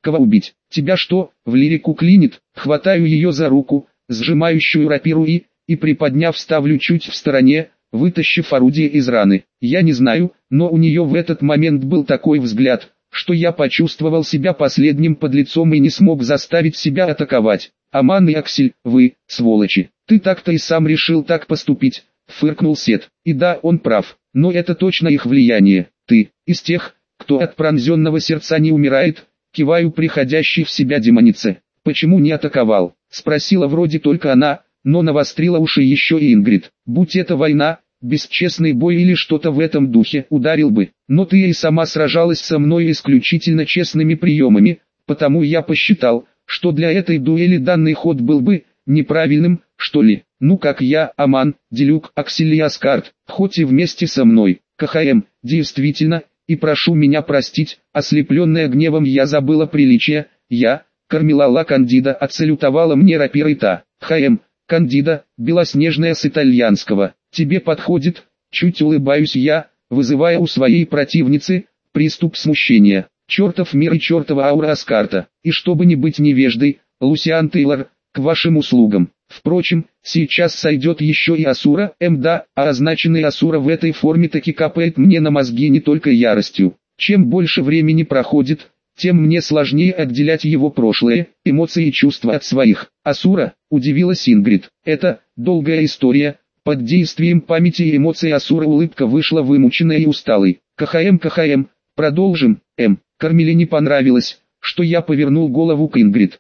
Кого убить? Тебя что, в лирику клинит? Хватаю ее за руку, сжимающую рапиру и приподняв ставлю чуть в стороне, вытащив орудие из раны. Я не знаю, но у нее в этот момент был такой взгляд, что я почувствовал себя последним подлецом и не смог заставить себя атаковать. «Аман и Аксель, вы, сволочи, ты так-то и сам решил так поступить», — фыркнул Сет. И да, он прав, но это точно их влияние. Ты, из тех, кто от пронзенного сердца не умирает, киваю приходящей в себя демонице. «Почему не атаковал?» — спросила вроде только она, но навострила уши еще и Ингрид. «Будь это война, бесчестный бой или что-то в этом духе, ударил бы. Но ты и сама сражалась со мной исключительно честными приемами, потому я посчитал, что для этой дуэли данный ход был бы неправильным, что ли. Ну как я, Аман, Делюк, Аксель и Аскарт, хоть и вместе со мной. КХМ, действительно, и прошу меня простить, ослепленная гневом я забыла приличия, я, Кармила Кандида, отсалютовала мне рапирой та. ХМ, Кандида, белоснежная с итальянского. Тебе подходит? Чуть улыбаюсь я, вызывая у своей противницы приступ смущения. Чертов мир и чертова аура Аскарта. И чтобы не быть невеждой, Лусиан Тейлор, к вашим услугам. Впрочем, сейчас сойдет еще и Асура, да, а означенный Асура в этой форме таки капает мне на мозги не только яростью. Чем больше времени проходит, тем мне сложнее отделять его прошлое, эмоции и чувства от своих. «Асура?» – удивилась Ингрид. «Это долгая история». Под действием памяти и эмоций Асура улыбка вышла вымученной и усталой. КХМ, продолжим, Кармеле не понравилось, что я повернул голову к Ингрид.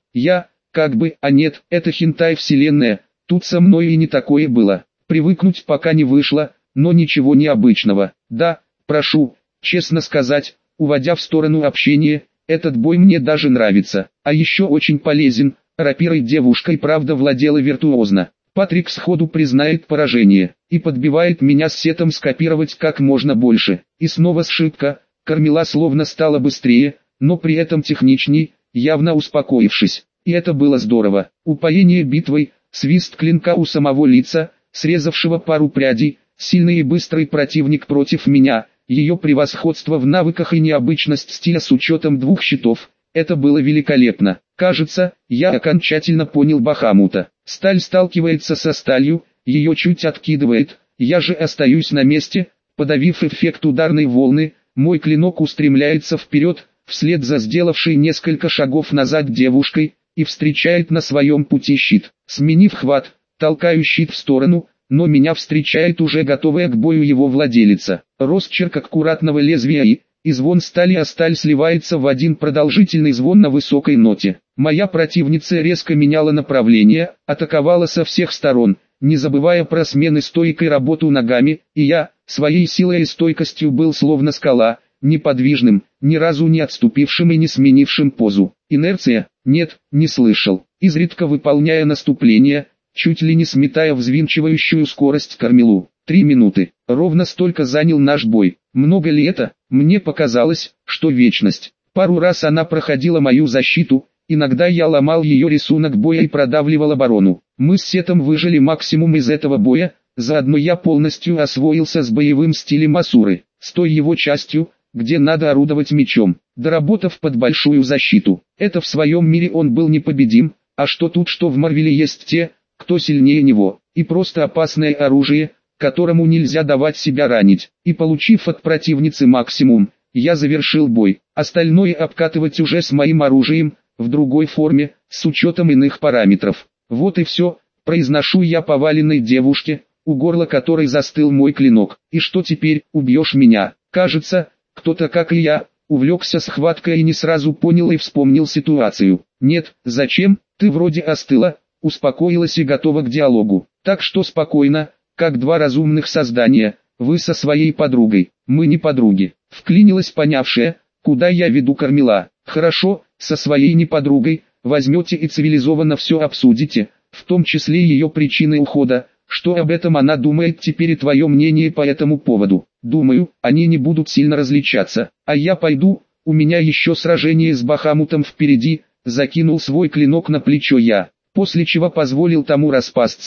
Нет, это хентай вселенная, тут со мной и не такое было. Привыкнуть пока не вышло, но ничего необычного. Да, прошу, честно сказать, уводя в сторону общения, этот бой мне даже нравится, а еще очень полезен, рапирой девушка и правда владела виртуозно. Патрик сходу признает поражение, и подбивает меня с Сетом скопировать как можно больше. И снова сшибка, Кармила словно стала быстрее, но при этом техничней, явно успокоившись. И это было здорово. Упоение битвой, свист клинка у самого лица, срезавшего пару прядей, сильный и быстрый противник против меня, ее превосходство в навыках и необычность стиля с учетом двух щитов. Это было великолепно. Кажется, я окончательно понял Бахамута. Сталь сталкивается со сталью, ее чуть откидывает, я же остаюсь на месте, подавив эффект ударной волны, мой клинок устремляется вперед, вслед за сделавшей несколько шагов назад девушкой, и встречает на своем пути щит. Сменив хват, толкаю щит в сторону, но меня встречает уже готовая к бою его владелица. Росчерк аккуратного лезвия и звон стали, а сталь сливается в один продолжительный звон на высокой ноте. Моя противница резко меняла направление, атаковала со всех сторон, не забывая про смены стойкой работу ногами, и я, своей силой и стойкостью был словно скала, неподвижным, ни разу не отступившим и не сменившим позу. Инерция? Нет, не слышал. Изредка выполняя наступление, чуть ли не сметая взвинчивающую скорость Кармилу. 3 минуты. Ровно столько занял наш бой. Много ли это? Мне показалось, что вечность. Пару раз она проходила мою защиту, иногда я ломал ее рисунок боя и продавливал оборону. Мы с Сетом выжили максимум из этого боя, заодно я полностью освоился с боевым стилем Асуры, с той его частью, где надо орудовать мечом, доработав под большую защиту. Это в своем мире он был непобедим, а что тут, что в Марвеле есть те, кто сильнее него, и просто опасное оружие, которому нельзя давать себя ранить. И получив от противницы максимум, я завершил бой, остальное обкатывать уже с моим оружием, в другой форме, с учетом иных параметров. Вот и все, произношу я поваленной девушке, у горла которой застыл мой клинок. И что теперь, убьешь меня? Кажется, кто-то, как и я, увлекся схваткой и не сразу понял и вспомнил ситуацию. Нет, зачем, ты вроде остыла, успокоилась и готова к диалогу. Так что спокойно, как два разумных создания, вы со своей подругой, мы не подруги. Вклинилась понявшая, куда я веду Кармила. Хорошо, со своей не подругой, возьмете и цивилизованно все обсудите, в том числе ее причины ухода, что об этом она думает теперь и твое мнение по этому поводу. Думаю, они не будут сильно различаться, а я пойду, у меня еще сражение с Бахамутом впереди, закинул свой клинок на плечо я, после чего позволил тому распасться,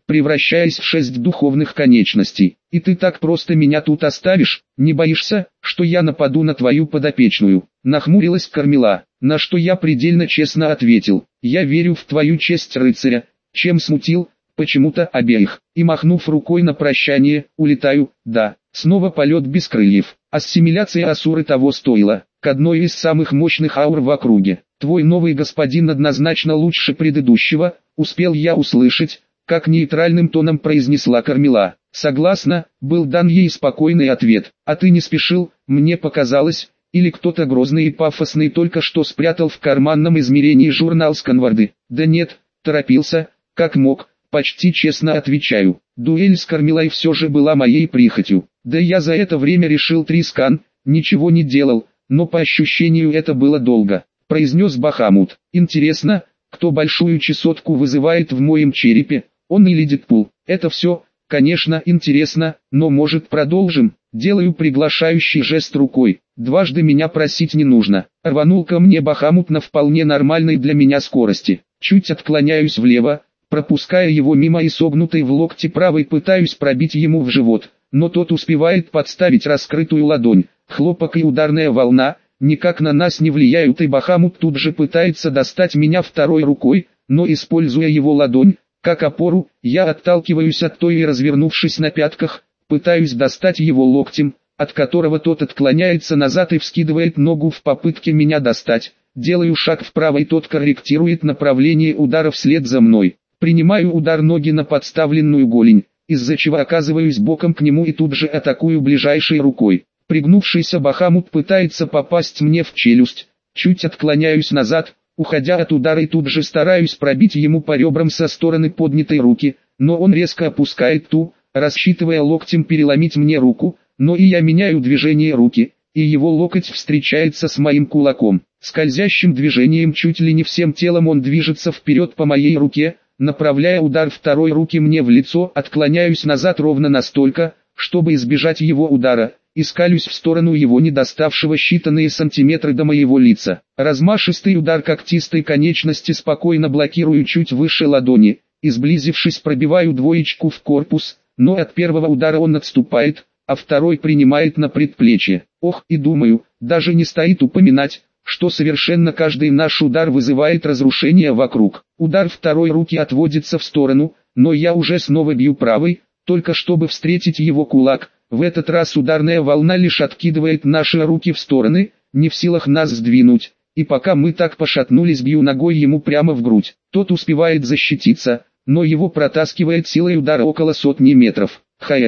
превращаясь в 6 духовных конечностей. И ты так просто меня тут оставишь? Не боишься, что я нападу на твою подопечную? Нахмурилась Кармила, на что я предельно честно ответил: я верю в твою честь рыцаря, чем смутил почему-то обеих, и махнув рукой на прощание, улетаю. Да, снова полет без крыльев. Ассимиляция Асуры того стоила, к одной из самых мощных аур в округе. Твой новый господин однозначно лучше предыдущего, успел я услышать, как нейтральным тоном произнесла Кармила. Согласна, был дан ей спокойный ответ. А ты не спешил, мне показалось, или кто-то грозный и пафосный только что спрятал в карманном измерении журнал Сканварды. Да нет, торопился, как мог, почти честно отвечаю. Дуэль с Кармилой все же была моей прихотью. Да я за это время решил 3 скан, ничего не делал, но по ощущению это было долго. Произнес Бахамут. Интересно, кто большую чесотку вызывает в моем черепе, он или Дэдпул? Это все, конечно, интересно, но может продолжим? Делаю приглашающий жест рукой. Дважды меня просить не нужно. Рванул ко мне Бахамут на вполне нормальной для меня скорости. Чуть отклоняюсь влево, пропуская его мимо и согнутой в локте правой пытаюсь пробить ему в живот, но тот успевает подставить раскрытую ладонь. Хлопок и ударная волна никак на нас не влияют, и Бахамут тут же пытается достать меня второй рукой, но используя его ладонь как опору, я отталкиваюсь от той и, развернувшись на пятках, пытаюсь достать его локтем, от которого тот отклоняется назад и вскидывает ногу в попытке меня достать. Делаю шаг вправо, и тот корректирует направление удара вслед за мной. Принимаю удар ноги на подставленную голень, из-за чего оказываюсь боком к нему и тут же атакую ближайшей рукой. Пригнувшийся Бахамут пытается попасть мне в челюсть, чуть отклоняюсь назад, уходя от удара, и тут же стараюсь пробить ему по ребрам со стороны поднятой руки, но он резко опускает ту, рассчитывая локтем переломить мне руку, но и я меняю движение руки, и его локоть встречается с моим кулаком. Скользящим движением чуть ли не всем телом он движется вперед по моей руке, направляя удар второй руки мне в лицо. Отклоняюсь назад ровно настолько, чтобы избежать его удара, и скалюсь в сторону его, не доставшего считанные сантиметры до моего лица. Размашистый удар когтистой конечности спокойно блокирую чуть выше ладони, и, сблизившись, пробиваю двоечку в корпус, но от первого удара он отступает, а второй принимает на предплечье. Ох, и думаю, даже не стоит упоминать, что совершенно каждый наш удар вызывает разрушение вокруг. Удар второй руки отводится в сторону, но я уже снова бью правой, только чтобы встретить его кулак. В этот раз ударная волна лишь откидывает наши руки в стороны, не в силах нас сдвинуть, и пока мы так пошатнулись, бью ногой ему прямо в грудь. Тот успевает защититься, но его протаскивает силой удара около 100 метров.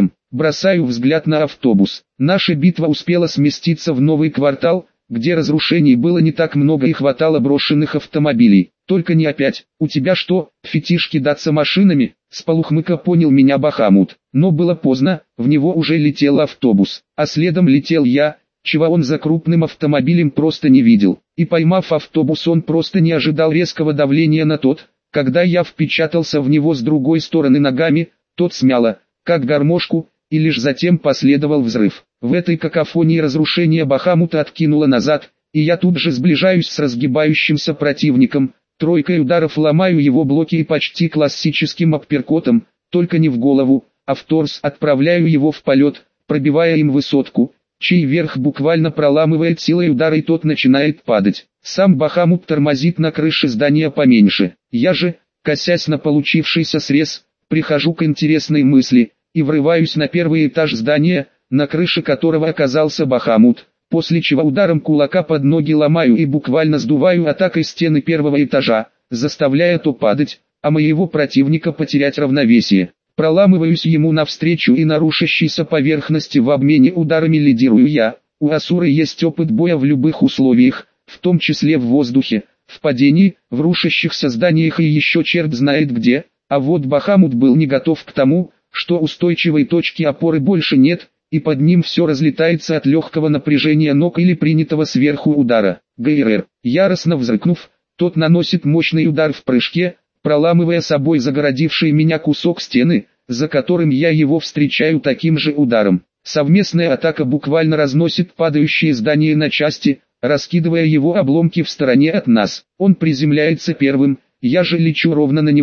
Бросаю взгляд на автобус. Наша битва успела сместиться в новый квартал, где разрушений было не так много и хватало брошенных автомобилей. Только не опять. У тебя что, фетиш кидаться машинами? С полухмыка понял меня Бахамут. Но было поздно, в него уже летел автобус, а следом летел я, чего он за крупным автомобилем просто не видел. И поймав автобус, он просто не ожидал резкого давления на тот. Когда я впечатался в него с другой стороны ногами, тот смяло, как гармошку, и лишь затем последовал взрыв. В этой какофонии разрушение Бахамута откинуло назад, и я тут же сближаюсь с разгибающимся противником, тройкой ударов ломаю его блоки и почти классическим апперкотом, только не в голову, а в торс, отправляю его в полет, пробивая им высотку, чей верх буквально проламывает силой удара, и тот начинает падать. Сам Бахамут тормозит на крыше здания поменьше. Я же, косясь на получившийся срез, прихожу к интересной мысли и врываюсь на первый этаж здания, на крыше которого оказался Бахамут, после чего ударом кулака под ноги ломаю и буквально сдуваю атакой стены первого этажа, заставляя то падать, а моего противника потерять равновесие. Проламываюсь ему навстречу, и на рушащейся поверхности в обмене ударами лидирую я. У Асуры есть опыт боя в любых условиях, в том числе в воздухе, в падении, в рушащихся зданиях и еще черт знает где, а вот Бахамут был не готов к тому, что устойчивой точки опоры больше нет, и под ним все разлетается от легкого напряжения ног или принятого сверху удара. ГРР. Яростно взрыкнув, тот наносит мощный удар в прыжке, проламывая собой загородивший меня кусок стены, за которым я его встречаю таким же ударом. Совместная атака буквально разносит падающее здание на части, раскидывая его обломки в стороне от нас. Он приземляется первым, я же лечу ровно на него,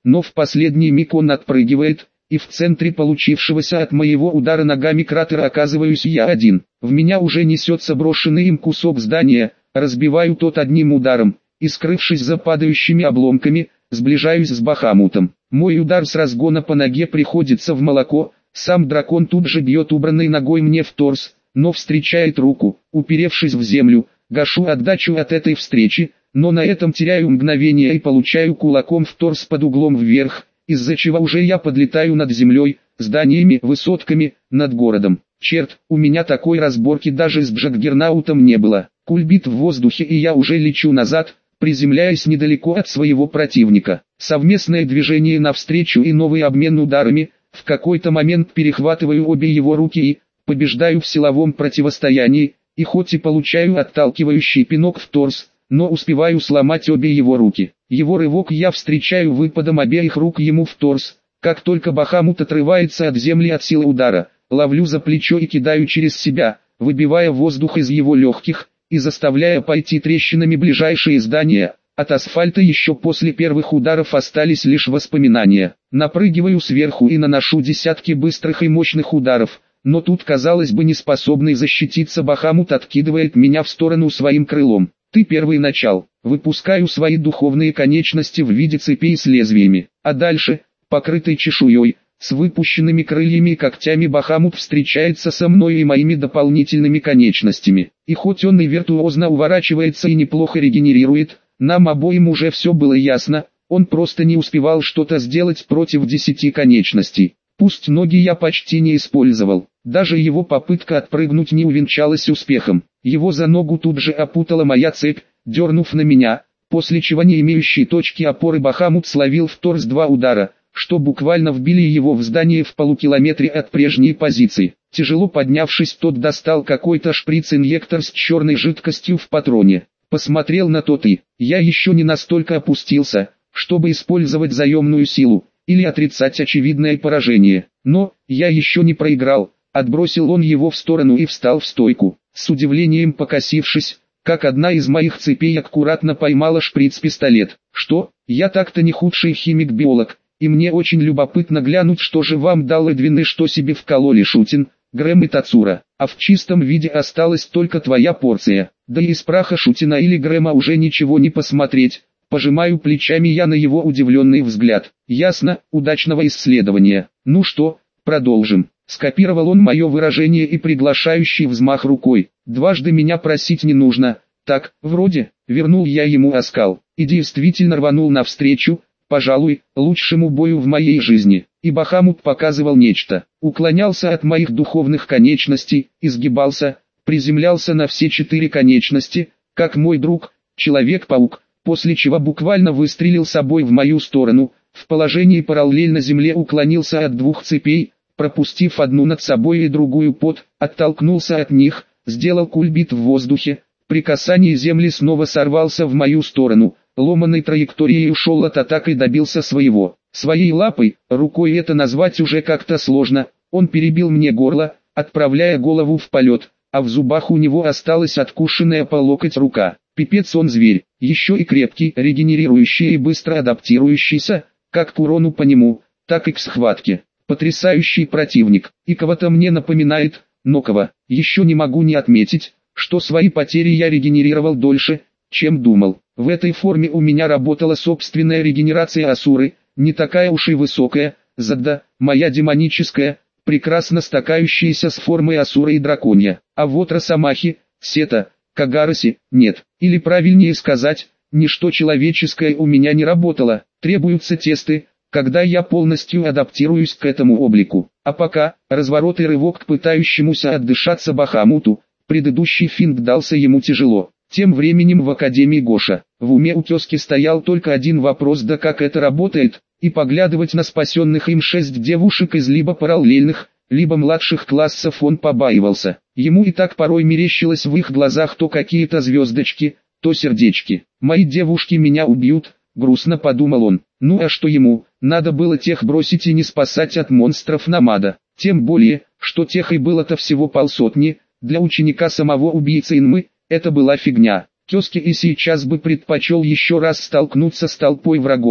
но в последний миг он отпрыгивает, и в центре получившегося от моего удара ногами кратера оказываюсь я один. В меня уже несется брошенный им кусок здания, разбиваю тот одним ударом, и скрывшись за падающими обломками, сближаюсь с Бахамутом. Мой удар с разгона по ноге приходится в молоко, сам дракон тут же бьет убранной ногой мне в торс, но встречает руку, уперевшись в землю, гашу отдачу от этой встречи, но на этом теряю мгновение и получаю кулаком в торс под углом вверх, из-за чего уже я подлетаю над землей, зданиями, высотками, над городом. Черт, у меня такой разборки даже с Джаггернаутом не было. Кульбит в воздухе и я уже лечу назад, приземляясь недалеко от своего противника. Совместное движение навстречу и новый обмен ударами, в какой-то момент перехватываю обе его руки и побеждаю в силовом противостоянии, и хоть и получаю отталкивающий пинок в торс, но успеваю сломать обе его руки. Его рывок я встречаю выпадом обеих рук ему в торс. Как только Бахамут отрывается от земли от силы удара, ловлю за плечо и кидаю через себя, выбивая воздух из его легких, и заставляя пойти трещинами ближайшие здания. От асфальта еще после первых ударов остались лишь воспоминания. Напрыгиваю сверху и наношу десятки быстрых и мощных ударов, но тут, казалось бы, неспособный защититься Бахамут откидывает меня в сторону своим крылом. Ты первый начал. Выпускаю свои духовные конечности в виде цепей с лезвиями, а дальше, покрытый чешуей, с выпущенными крыльями и когтями, Бахамут встречается со мной и моими дополнительными конечностями. И хоть он и виртуозно уворачивается и неплохо регенерирует, нам обоим уже все было ясно, он просто не успевал что-то сделать против 10 конечностей. Пусть ноги я почти не использовал, даже его попытка отпрыгнуть не увенчалась успехом. Его за ногу тут же опутала моя цепь, дернув на меня, после чего не имеющий точки опоры Бахамут словил в торс 2 удара, что буквально вбили его в здание в полукилометре от прежней позиции. Тяжело поднявшись, тот достал какой-то шприц-инъектор с черной жидкостью в патроне. Посмотрел на тот и, я еще не настолько опустился, чтобы использовать заемную силу, или отрицать очевидное поражение. Но, я еще не проиграл, отбросил он его в сторону и встал в стойку, с удивлением покосившись, как одна из моих цепей аккуратно поймала шприц-пистолет. Что, я так-то не худший химик-биолог, и мне очень любопытно глянуть, что же вам дал Эдвин и что себе вкололи Шутин, Грэм и Тацура, а в чистом виде осталась только твоя порция. Да и из праха Шутина или Грэма уже ничего не посмотреть. Пожимаю плечами я на его удивленный взгляд. Ясно, удачного исследования. Ну что, продолжим. Скопировал он мое выражение и приглашающий взмах рукой. Дважды меня просить не нужно. Так, вроде, вернул я ему оскал. И действительно рванул навстречу, пожалуй, лучшему бою в моей жизни. И Бахамут показывал нечто. Уклонялся от моих духовных конечностей, изгибался, приземлялся на все 4 конечности, как мой друг, Человек-паук, после чего буквально выстрелил собой в мою сторону, в положении параллельно земле уклонился от 2 цепей, пропустив одну над собой и другую под, оттолкнулся от них, сделал кульбит в воздухе, при касании земли снова сорвался в мою сторону, ломаной траекторией ушел от атак и добился своего. Своей лапой, рукой это назвать уже как-то сложно, он перебил мне горло, отправляя голову в полет, а в зубах у него осталась откушенная по локоть рука. Пипец он зверь, еще и крепкий, регенерирующий и быстро адаптирующийся, как к урону по нему, так и к схватке. Потрясающий противник, и кого-то мне напоминает, но кого, еще не могу не отметить, что свои потери я регенерировал дольше, чем думал. В этой форме у меня работала собственная регенерация Асуры, не такая уж и высокая, зато моя демоническая, прекрасно стакающаяся с формой Асуры и драконья. А вот Росомахи, Сета, Кагараси, нет. Или правильнее сказать, ничто человеческое у меня не работало, требуются тесты, когда я полностью адаптируюсь к этому облику. А пока, разворот и рывок к пытающемуся отдышаться Бахамуту, предыдущий финт дался ему тяжело. Тем временем в Академии Гоша, в уме у тезки стоял только один вопрос: да как это работает, и поглядывать на спасенных им 6 девушек из либо параллельных, либо младших классов он побаивался. Ему и так порой мерещилось в их глазах то какие-то звездочки, то сердечки. «Мои девушки меня убьют», — грустно подумал он. Ну а что ему, надо было тех бросить и не спасать от монстров Намада. Тем более, что тех и было-то всего полсотни, для ученика самого убийцы Инмы, это была фигня. Кёски и сейчас бы предпочел еще раз столкнуться с толпой врагов,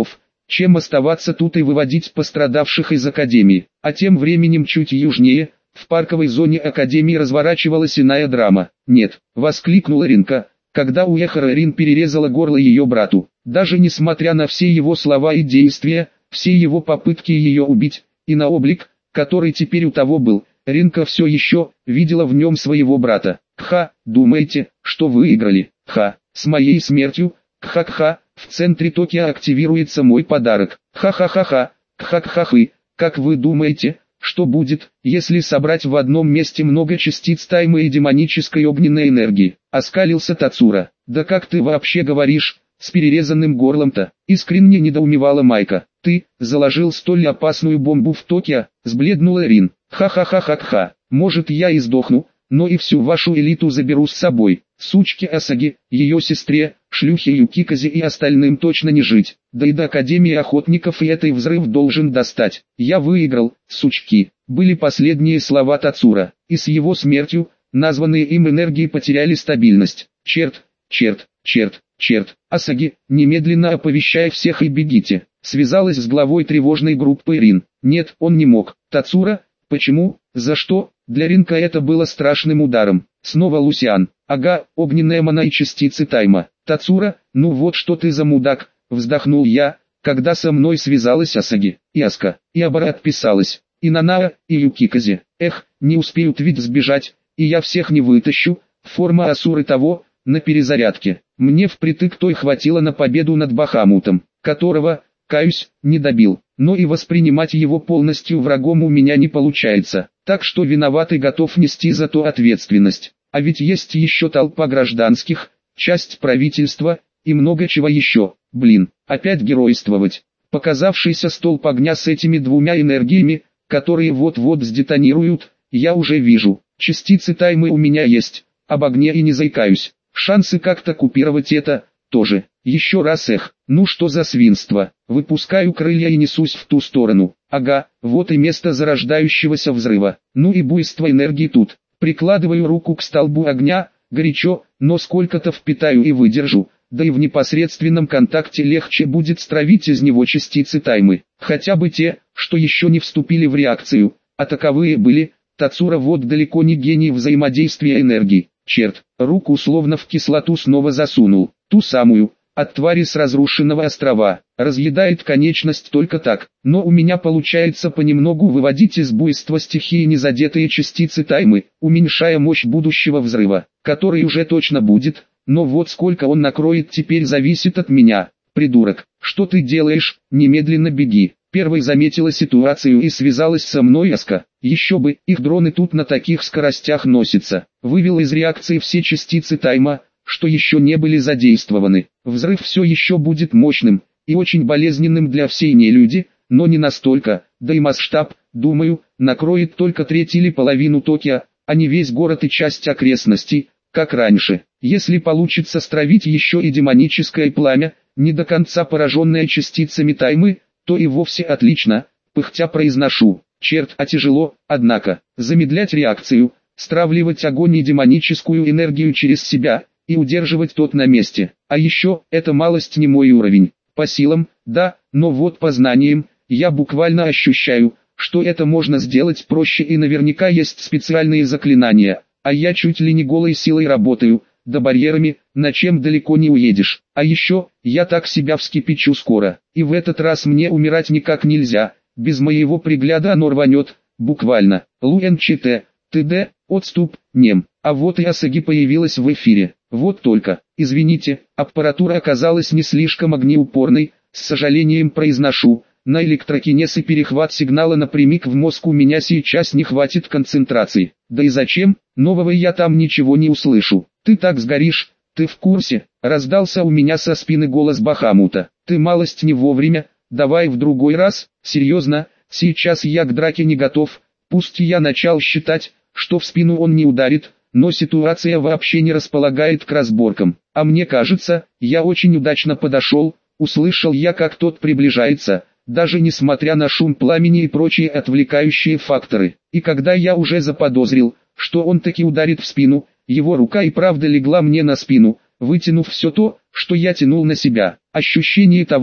чем оставаться тут и выводить пострадавших из Академии. А тем временем чуть южнее, в парковой зоне Академии разворачивалась иная драма. «Нет!» — воскликнула Ринка, когда Уэхара Рин перерезала горло ее брату. Даже несмотря на все его слова и действия, все его попытки ее убить, и на облик, который теперь у того был, Ринка все еще видела в нем своего брата. «Кха, думаете, что выиграли? Ха, с моей смертью, кха-кха, в центре Токио активируется мой подарок. Ха-ха-ха-ха, кха-кха-хы, как вы думаете, что будет, если собрать в одном месте много частиц таймы и демонической огненной энергии?» — оскалился Тацура. «Да как ты вообще говоришь, с перерезанным горлом-то?» — искренне недоумевала Майка. «Ты заложил столь опасную бомбу в Токио?» — сбледнула Рин. «Ха-ха-ха-ха-ха, может я и сдохну, но и всю вашу элиту заберу с собой. Сучке Асаги, ее сестре, шлюхе Юкиказе и остальным точно не жить. Да и до Академии охотников и этой взрыв должен достать. Я выиграл, сучки», были последние слова Тацура. И с его смертью, названные им энергии потеряли стабильность. «Черт, черт, черт, черт, Асаги, немедленно оповещай всех и бегите», связалась с главой тревожной группы Рин. Нет, он не мог. Тацура, почему, за что? Для Ринка это было страшным ударом. Снова Лусиан. Ага, огненная мана и частицы тайма. Тацура, ну вот что ты за мудак, вздохнул я, когда со мной связалась Асаги, и Аска, и Абара отписалась, и Нанаа, и Юкиказе. Эх, не успеют ведь сбежать, и я всех не вытащу. Форма Асуры того, на перезарядке. Мне впритык той хватило на победу над Бахамутом, которого, каюсь, не добил. Но и воспринимать его полностью врагом у меня не получается, так что виноват и готов нести за то ответственность. А ведь есть еще толпа гражданских, часть правительства, и много чего еще. Блин, опять геройствовать. Показавшийся столб огня с этими двумя энергиями, которые вот-вот сдетонируют, я уже вижу. Частицы таймы у меня есть, об огне и не заикаюсь. Шансы как-то купировать это, тоже. Еще раз ну что за свинство. Выпускаю крылья и несусь в ту сторону. Ага, вот и место зарождающегося взрыва. Ну и буйство энергии тут. Прикладываю руку к столбу огня, горячо, но сколько-то впитаю и выдержу. Да и в непосредственном контакте легче будет стравить из него частицы таймы. Хотя бы те, что еще не вступили в реакцию, а таковые были. Тацура вот далеко не гений взаимодействия энергии. Черт, руку словно в кислоту снова засунул. Ту самую, от твари с разрушенного острова. Разъедает конечность только так. Но у меня получается понемногу выводить из буйства стихии незадетые частицы таймы, уменьшая мощь будущего взрыва, который уже точно будет. Но вот сколько он накроет теперь зависит от меня. Придурок, что ты делаешь? Немедленно беги. Первой заметила ситуацию и связалась со мной Аска. Еще бы, их дроны тут на таких скоростях носятся. Вывел из реакции все частицы тайма, что еще не были задействованы. Взрыв все еще будет мощным и очень болезненным для всей нелюди, но не настолько, да и масштаб, думаю, накроет только треть или половину Токио, а не весь город и часть окрестностей, как раньше. Если получится стравить еще и демоническое пламя, не до конца пораженное частицами таймы, то и вовсе отлично, пыхтя произношу. Черт, а тяжело, однако, замедлять реакцию, стравливать огонь и демоническую энергию через себя, и удерживать тот на месте. А еще, это малость не мой уровень. По силам, да, но вот по знаниям, я буквально ощущаю, что это можно сделать проще и наверняка есть специальные заклинания, а я чуть ли не голой силой работаю, да барьерами, на чем далеко не уедешь. А еще, я так себя вскипячу скоро, и в этот раз мне умирать никак нельзя, без моего пригляда оно рванет, буквально. ЛУНЧТ, ТД, отступ, нем. А вот и Асаги появилась в эфире. Вот только, извините, аппаратура оказалась не слишком огнеупорной, с сожалением произношу. На электрокинез и перехват сигнала напрямик в мозг у меня сейчас не хватит концентрации. Да и зачем, нового я там ничего не услышу. Ты так сгоришь, ты в курсе? Раздался у меня со спины голос Бахамута. Ты малость не вовремя, давай в другой раз. Серьезно, сейчас я к драке не готов. Пусть я начал считать, что в спину он не ударит, но ситуация вообще не располагает к разборкам. А мне кажется, я очень удачно подошел, услышал я, как тот приближается, даже несмотря на шум пламени и прочие отвлекающие факторы. И когда я уже заподозрил, что он таки ударит в спину, его рука и правда легла мне на спину, вытянув все то, что я тянул на себя. Ощущение того,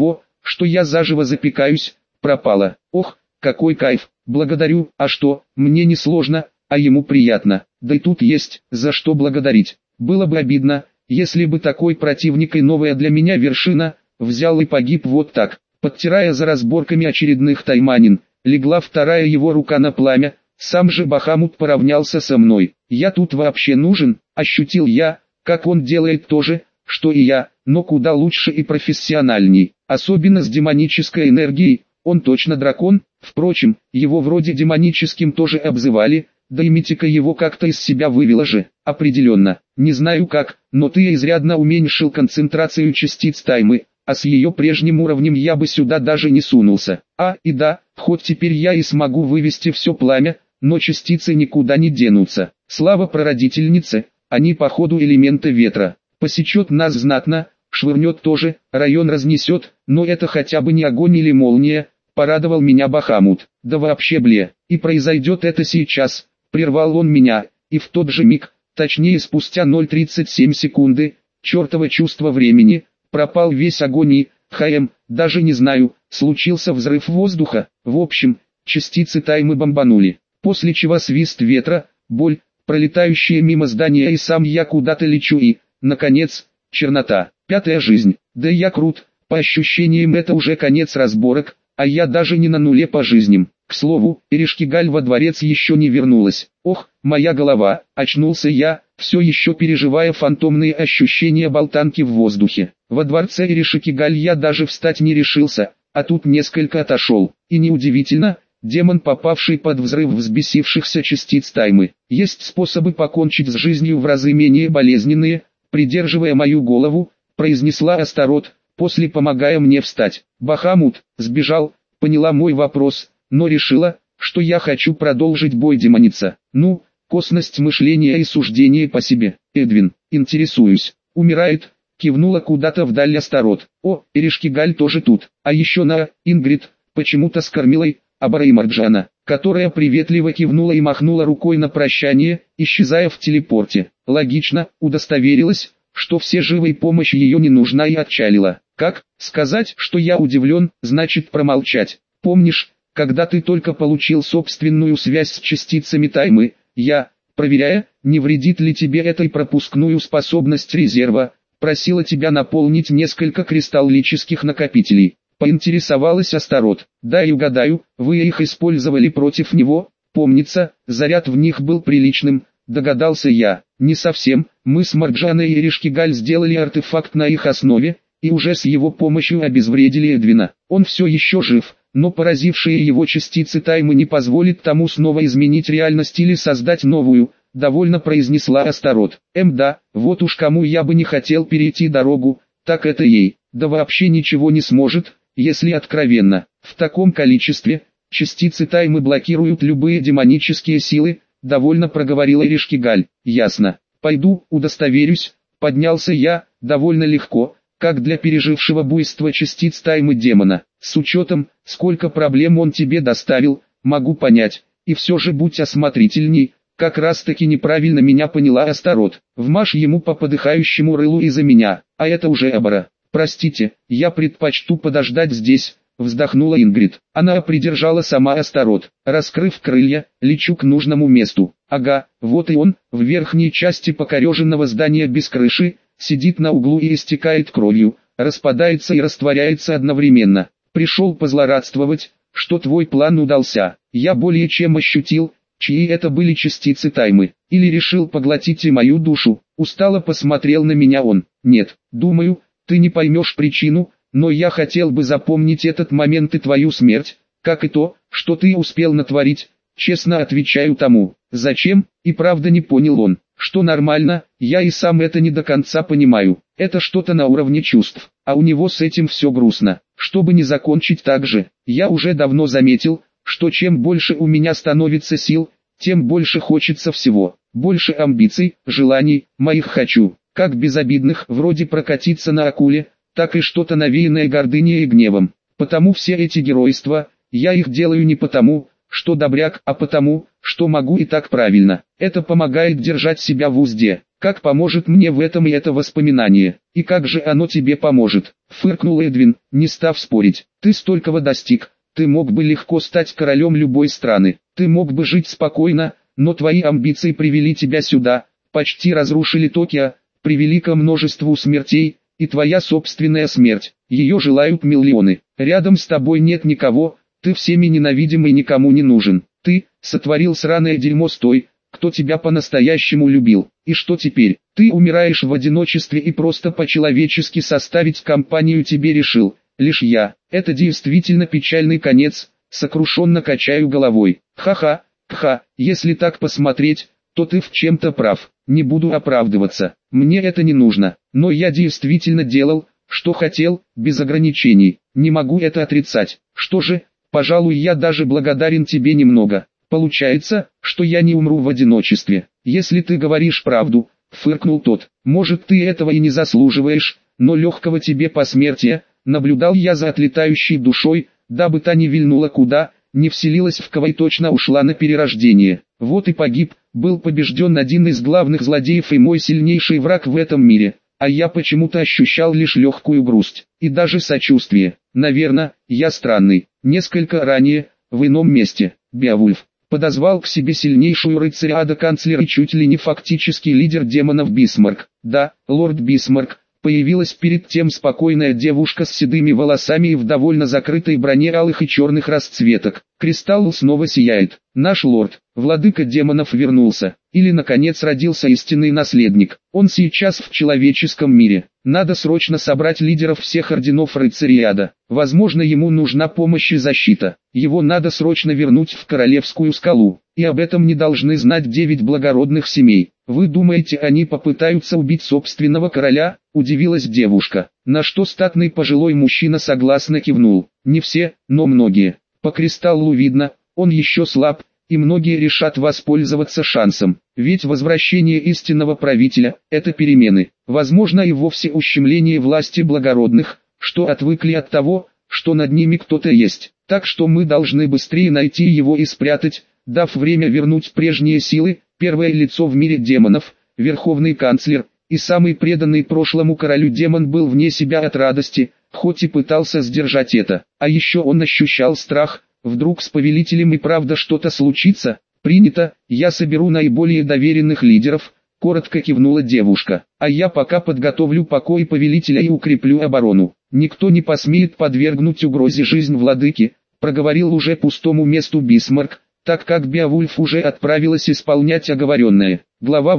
что я заживо запекаюсь, пропала. Ох, какой кайф, благодарю, а что, мне не сложно, а ему приятно, да и тут есть, за что благодарить. Было бы обидно, если бы такой противник и новая для меня вершина, взял и погиб вот так. Подтирая за разборками очередных тайманин, легла вторая его рука на пламя, сам же Бахамут поравнялся со мной. Я тут вообще нужен, ощутил я, как он делает то же, что и я, но куда лучше и профессиональней, особенно с демонической энергией, он точно дракон, впрочем, его вроде демоническим тоже обзывали, да и митика его как-то из себя вывела же, определенно, не знаю как, но ты изрядно уменьшил концентрацию частиц таймы, а с ее прежним уровнем я бы сюда даже не сунулся. И да, хоть теперь я и смогу вывести все пламя, но частицы никуда не денутся. Слава прародительнице, они походу элементы ветра. Посечет нас знатно, швырнет тоже, район разнесет, но это хотя бы не огонь или молния, порадовал меня Бахамут. Да вообще бле, и произойдет это сейчас, прервал он меня, и в тот же миг, точнее спустя 0,37 секунды, чертово чувство времени, пропал весь огонь и, даже не знаю, случился взрыв воздуха, в общем, частицы таймы бомбанули, после чего свист ветра, боль, пролетающая мимо здания и сам я куда-то лечу и, наконец, чернота, пятая жизнь, да я крут, по ощущениям это уже конец разборок, а я даже не на нуле по жизням. К слову, Эришкигаль во дворец еще не вернулась. Ох, моя голова, очнулся я, все еще переживая фантомные ощущения болтанки в воздухе. Во дворце Эришкигаль я даже встать не решился, а тут несколько отошел. И неудивительно, демон, попавший под взрыв взбесившихся частиц таймы. Есть способы покончить с жизнью в разы менее болезненные, придерживая мою голову, произнесла Астарот, после помогая мне встать. Бахамут сбежал, поняла мой вопрос, но решила, что я хочу продолжить бой демоница. Ну, косность мышления и суждения по себе. Эдвин, интересуюсь, умирает, кивнула куда-то вдаль Астарот. О, Эришкигаль тоже тут, а еще на Ингрид, почему-то с кормилой, Абара и Марджана, которая приветливо кивнула и махнула рукой на прощание, исчезая в телепорте. Логично, удостоверилась, что все живы и помощь ее не нужна и отчалила. Как сказать, что я удивлен, значит промолчать. Помнишь, когда ты только получил собственную связь с частицами таймы, я, проверяя, не вредит ли тебе этой пропускную способность резерва, просила тебя наполнить несколько кристаллических накопителей. Поинтересовалась Астарот. Да и угадаю, вы их использовали против него, помнится, заряд в них был приличным, догадался я. Не совсем, мы с Марджаной и Эришкигаль сделали артефакт на их основе, и уже с его помощью обезвредили Эдвина. Он все еще жив, но поразившие его частицы таймы не позволит тому снова изменить реальность или создать новую, довольно произнесла Астарот. Да, вот уж кому я бы не хотел перейти дорогу, так это ей, да вообще ничего не сможет, если откровенно. В таком количестве, частицы таймы блокируют любые демонические силы, довольно проговорила Эришкигаль. Ясно, пойду, удостоверюсь, поднялся я, довольно легко, как для пережившего буйство частиц таймы демона. С учетом, сколько проблем он тебе доставил, могу понять, и все же будь осмотрительней, как раз таки неправильно меня поняла Астарот. Вмажь ему по подыхающему рылу из-за меня, а это уже Абара. Простите, я предпочту подождать здесь, вздохнула Ингрид. Она придержала сама Астарот. Раскрыв крылья, лечу к нужному месту. Ага, вот и он, в верхней части покореженного здания без крыши, сидит на углу и истекает кровью, распадается и растворяется одновременно. Пришел позлорадствовать, что твой план удался. Я более чем ощутил, чьи это были частицы таймы. Или решил поглотить и мою душу. Устало посмотрел на меня он. Нет, думаю, ты не поймешь причину, но я хотел бы запомнить этот момент и твою смерть, как и то, что ты успел натворить. Честно отвечаю тому. Зачем? И правда не понял он. Что нормально, я и сам это не до конца понимаю. Это что-то на уровне чувств, а у него с этим все грустно. Чтобы не закончить так же, я уже давно заметил, что чем больше у меня становится сил, тем больше хочется всего. Больше амбиций, желаний, моих хочу. Как безобидных, вроде прокатиться на акуле, так и что-то навеянное гордыней и гневом. Потому все эти геройства, я их делаю не потому, что добряк, а потому, что могу и так правильно. Это помогает держать себя в узде. Как поможет мне в этом и это воспоминание? И как же оно тебе поможет? Фыркнул Эдвин, не став спорить. Ты столького достиг. Ты мог бы легко стать королем любой страны. Ты мог бы жить спокойно, но твои амбиции привели тебя сюда, почти разрушили Токио, привели ко множеству смертей, и твоя собственная смерть. Ее желают миллионы. Рядом с тобой нет никого, ты всеми ненавидим и никому не нужен. Ты сотворил сраное дерьмо с той, кто тебя по-настоящему любил. И что теперь? Ты умираешь в одиночестве и просто по-человечески составить компанию тебе решил. Лишь я. Это действительно печальный конец. Сокрушенно качаю головой. Ха-ха, кха, если так посмотреть, то ты в чем-то прав. Не буду оправдываться. Мне это не нужно. Но я действительно делал, что хотел, без ограничений. Не могу это отрицать. Что же, пожалуй, я даже благодарен тебе немного. Получается, что я не умру в одиночестве. Если ты говоришь правду, фыркнул тот. Может, ты этого и не заслуживаешь, но легкого тебе посмертия. Наблюдал я за отлетающей душой, дабы та не вильнула куда, не вселилась в кого и точно ушла на перерождение. Вот и погиб, был побежден один из главных злодеев и мой сильнейший враг в этом мире, а я почему-то ощущал лишь легкую грусть, и даже сочувствие. Наверное, я странный. Несколько ранее, в ином месте, Беовульф подозвал к себе сильнейшую рыцаря ада канцлера и чуть ли не фактический лидер демонов Бисмарк. Да, лорд Бисмарк. Появилась перед тем спокойная девушка с седыми волосами и в довольно закрытой броне алых и черных расцветок. Кристалл снова сияет. Наш лорд, владыка демонов, вернулся. Или наконец родился истинный наследник. Он сейчас в человеческом мире. Надо срочно собрать лидеров всех орденов рыцарей ада. Возможно, ему нужна помощь и защита. Его надо срочно вернуть в Королевскую скалу. И об этом не должны знать 9 благородных семей. Вы думаете, они попытаются убить собственного короля? Удивилась девушка. На что статный пожилой мужчина согласно кивнул. Не все, но многие. По кристаллу видно, он еще слаб, и многие решат воспользоваться шансом. Ведь возвращение истинного правителя – это перемены. Возможно, и вовсе ущемление власти благородных, что отвыкли от того, что над ними кто-то есть. Так что мы должны быстрее найти его и спрятать, дав время вернуть прежние силы. Первое лицо в мире демонов, верховный канцлер, и самый преданный прошлому королю демон был вне себя от радости, хоть и пытался сдержать это. А еще он ощущал страх, вдруг с повелителем и правда что-то случится. Принято, я соберу наиболее доверенных лидеров, коротко кивнула девушка. А я пока подготовлю покой повелителя и укреплю оборону. Никто не посмеет подвергнуть угрозе жизнь владыки, проговорил уже пустому месту Бисмарк, так как Беовульф уже отправилась исполнять оговоренное. Глава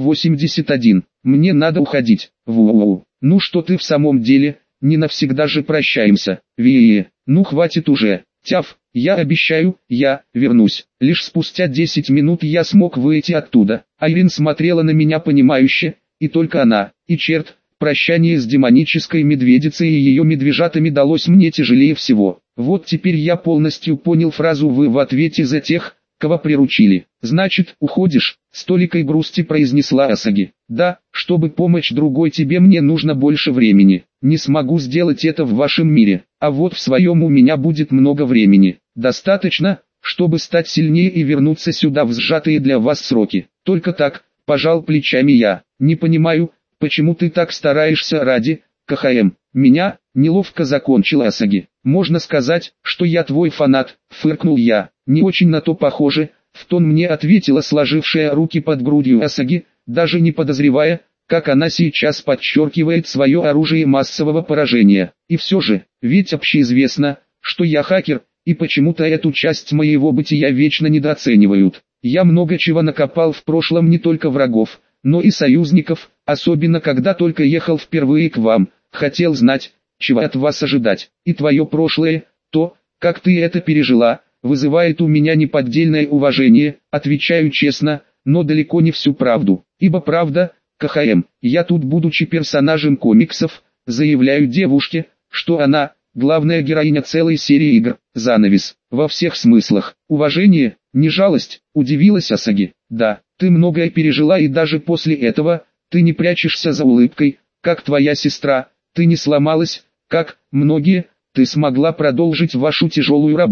81. Мне надо уходить. Ву-ву. Ну что ты в самом деле, не навсегда же прощаемся. Ви-е. Ну хватит уже. Тяф, я обещаю, я вернусь. Лишь спустя 10 минут я смог выйти оттуда. Айрин смотрела на меня понимающе, и только она. И черт, прощание с демонической медведицей и ее медвежатами далось мне тяжелее всего. Вот теперь я полностью понял фразу «вы» в ответе за тех, кого приручили. Значит, уходишь, с толикой грусти произнесла Асаги. Да, чтобы помочь другой тебе мне нужно больше времени. Не смогу сделать это в вашем мире, а вот в своем у меня будет много времени. Достаточно, чтобы стать сильнее и вернуться сюда в сжатые для вас сроки. Только так, пожал плечами я. Не понимаю, почему ты так стараешься ради КХМ. Меня, неловко закончила Асаги. Можно сказать, что я твой фанат, фыркнул я. Не очень на то похоже, в тон мне ответила сложившая руки под грудью Асаги, даже не подозревая, как она сейчас подчеркивает свое оружие массового поражения. И все же, ведь общеизвестно, что я хакер, и почему-то эту часть моего бытия вечно недооценивают. Я много чего накопал в прошлом, не только врагов, но и союзников, особенно когда только ехал впервые к вам. Хотел знать, чего от вас ожидать. И твое прошлое, то, как ты это пережила, вызывает у меня неподдельное уважение, отвечаю честно, но далеко не всю правду. Ибо правда, КХМ, я тут будучи персонажем комиксов, заявляю девушке, что она, главная героиня целой серии игр, занавес, во всех смыслах. Уважение, не жалость, удивилась Асаги. Да, ты многое пережила и даже после этого, ты не прячешься за улыбкой, как твоя сестра, ты не сломалась, как многие, ты смогла продолжить вашу тяжелую работу.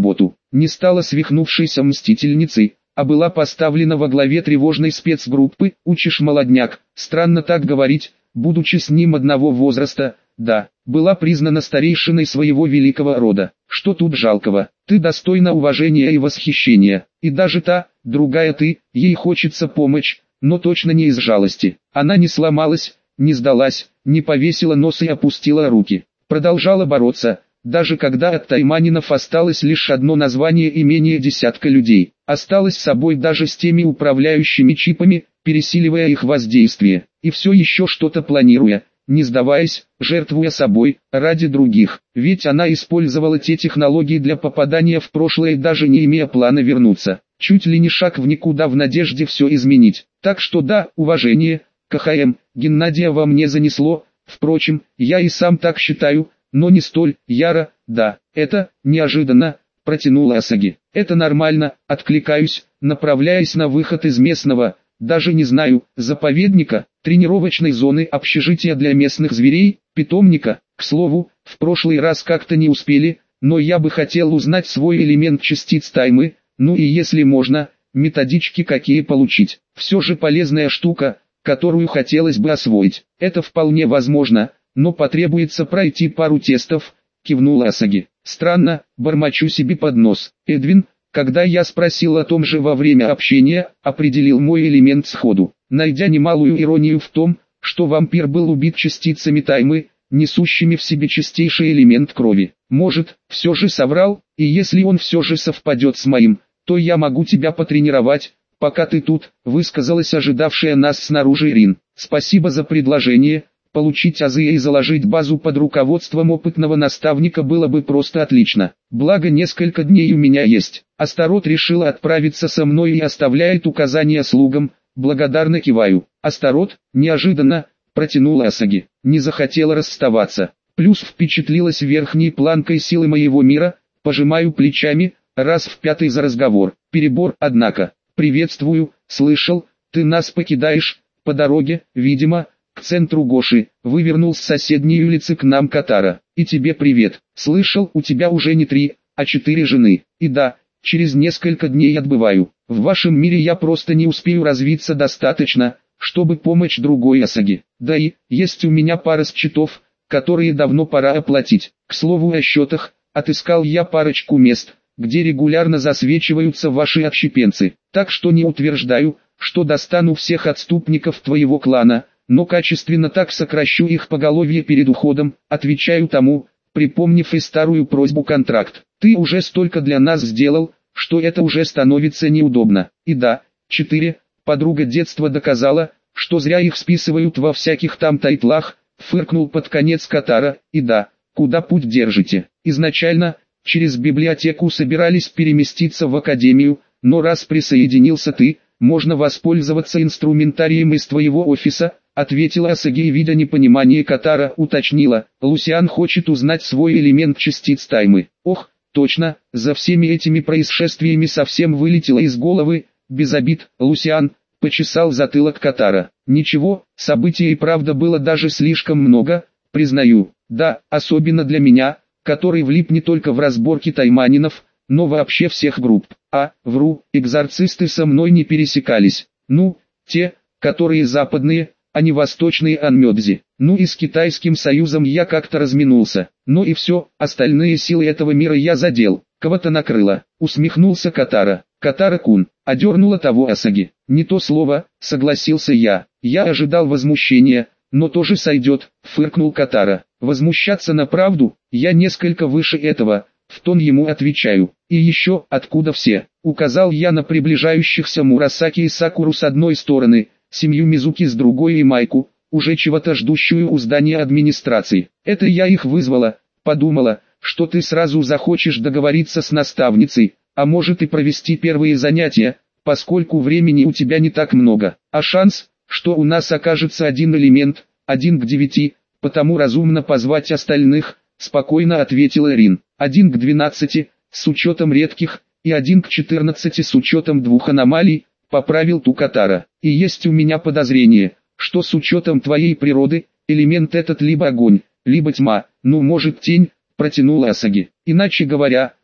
не стала свихнувшейся мстительницей, а была поставлена во главе тревожной спецгруппы. Учишь молодняк, странно так говорить, будучи с ним одного возраста. Да, была признана старейшиной своего великого рода. Что тут жалкого? Ты достойна уважения и восхищения. И даже та, другая ты, ей хочется помочь, но точно не из жалости. Она не сломалась, не сдалась, не повесила нос и опустила руки. Продолжала бороться, даже когда от тайманинов осталось лишь одно название и менее десятка людей. Осталась собой даже с теми управляющими чипами, пересиливая их воздействие. И все еще что-то планируя, не сдаваясь, жертвуя собой, ради других. Ведь она использовала те технологии для попадания в прошлое, даже не имея плана вернуться. Чуть ли не шаг в никуда в надежде все изменить. Так что да, уважение, КХМ, Геннадия во мне занесло. Впрочем, я и сам так считаю, но не столь яро. Да, это неожиданно, протянула Асаги. Это нормально, откликаюсь, направляясь на выход из местного, даже не знаю, заповедника, тренировочной зоны, общежития для местных зверей, питомника. К слову, в прошлый раз как-то не успели, но я бы хотел узнать свой элемент частиц таймы, ну и если можно, методички какие получить. Все же полезная штука, которую хотелось бы освоить. Это вполне возможно, но потребуется пройти пару тестов, кивнула Асаги. Странно, бормочу себе под нос. Эдвин, когда я спросил о том же во время общения, определил мой элемент сходу, найдя немалую иронию в том, что вампир был убит частицами таймы, несущими в себе чистейший элемент крови. Может, все же соврал, и если он все же совпадет с моим, то я могу тебя потренировать, пока ты тут, высказалась ожидавшая нас снаружи Рин. Спасибо за предложение. Получить азы и заложить базу под руководством опытного наставника было бы просто отлично. Благо несколько дней у меня есть. Астарот решила отправиться со мной и оставляет указания слугам. Благодарно киваю. Астарот, неожиданно, протянула Асаги. Не захотела расставаться. Плюс впечатлилась верхней планкой силы моего мира. Пожимаю плечами, раз в пятый за разговор. Перебор, однако. Приветствую, слышал, ты нас покидаешь, по дороге, видимо, к центру Гоши, вывернул с соседней улицы к нам Катара. И тебе привет. Слышал, у тебя уже не 3, а 4 жены. И да, через несколько дней отбываю. В вашем мире я просто не успею развиться достаточно, чтобы помочь другой Асаги. Да и, есть у меня пара счетов, которые давно пора оплатить. К слову о счетах, отыскал я парочку мест, где регулярно засвечиваются ваши отщепенцы. Так что не утверждаю, что достану всех отступников твоего клана, но качественно так сокращу их поголовье перед уходом, отвечаю тому, припомнив и старую просьбу контракт. Ты уже столько для нас сделал, что это уже становится неудобно. И да, 4, подруга детства доказала, что зря их списывают во всяких там тайтлах, фыркнул под конец Катара. И да, куда путь держите? Изначально, через библиотеку собирались переместиться в академию, но раз присоединился ты, можно воспользоваться инструментарием из твоего офиса, ответила Асаги, видя непонимание Катара, уточнила. Лусиан хочет узнать свой элемент частиц таймы. Ох, точно, за всеми этими происшествиями совсем вылетело из головы. Без обид, Лусиан, почесал затылок Катара. Ничего, событий и правда было даже слишком много, признаю. Да, особенно для меня, который влип не только в разборки тайманинов, но вообще всех групп. Вру, экзорцисты со мной не пересекались. Ну, те, которые западные, а не восточные анмёдзи. Ну и с Китайским союзом я как-то разминулся. Ну и все, остальные силы этого мира я задел. Кого-то накрыло. Усмехнулся Катара. Катара-кун, одернула того Асаги. Не то слово, согласился я. Я ожидал возмущения, но тоже сойдет, фыркнул Катара. Возмущаться на правду, я несколько выше этого, в тон ему отвечаю. И еще, откуда все? Указал я на приближающихся Мурасаки и Сакуру с одной стороны, семью Мизуки с другой и Майку, уже чего-то ждущую у здания администрации. Это я их вызвала, подумала, что ты сразу захочешь договориться с наставницей, а может и провести первые занятия, поскольку времени у тебя не так много. А шанс, что у нас окажется один элемент, 1 к 9, потому разумно позвать остальных, спокойно ответила Рин. 1 к 12, с учетом редких, и 1 к 14 с учетом 2 аномалий, поправил Тукатара. И есть у меня подозрение, что с учетом твоей природы, элемент этот либо огонь, либо тьма, ну может тень, протянула Асаги. Иначе говоря,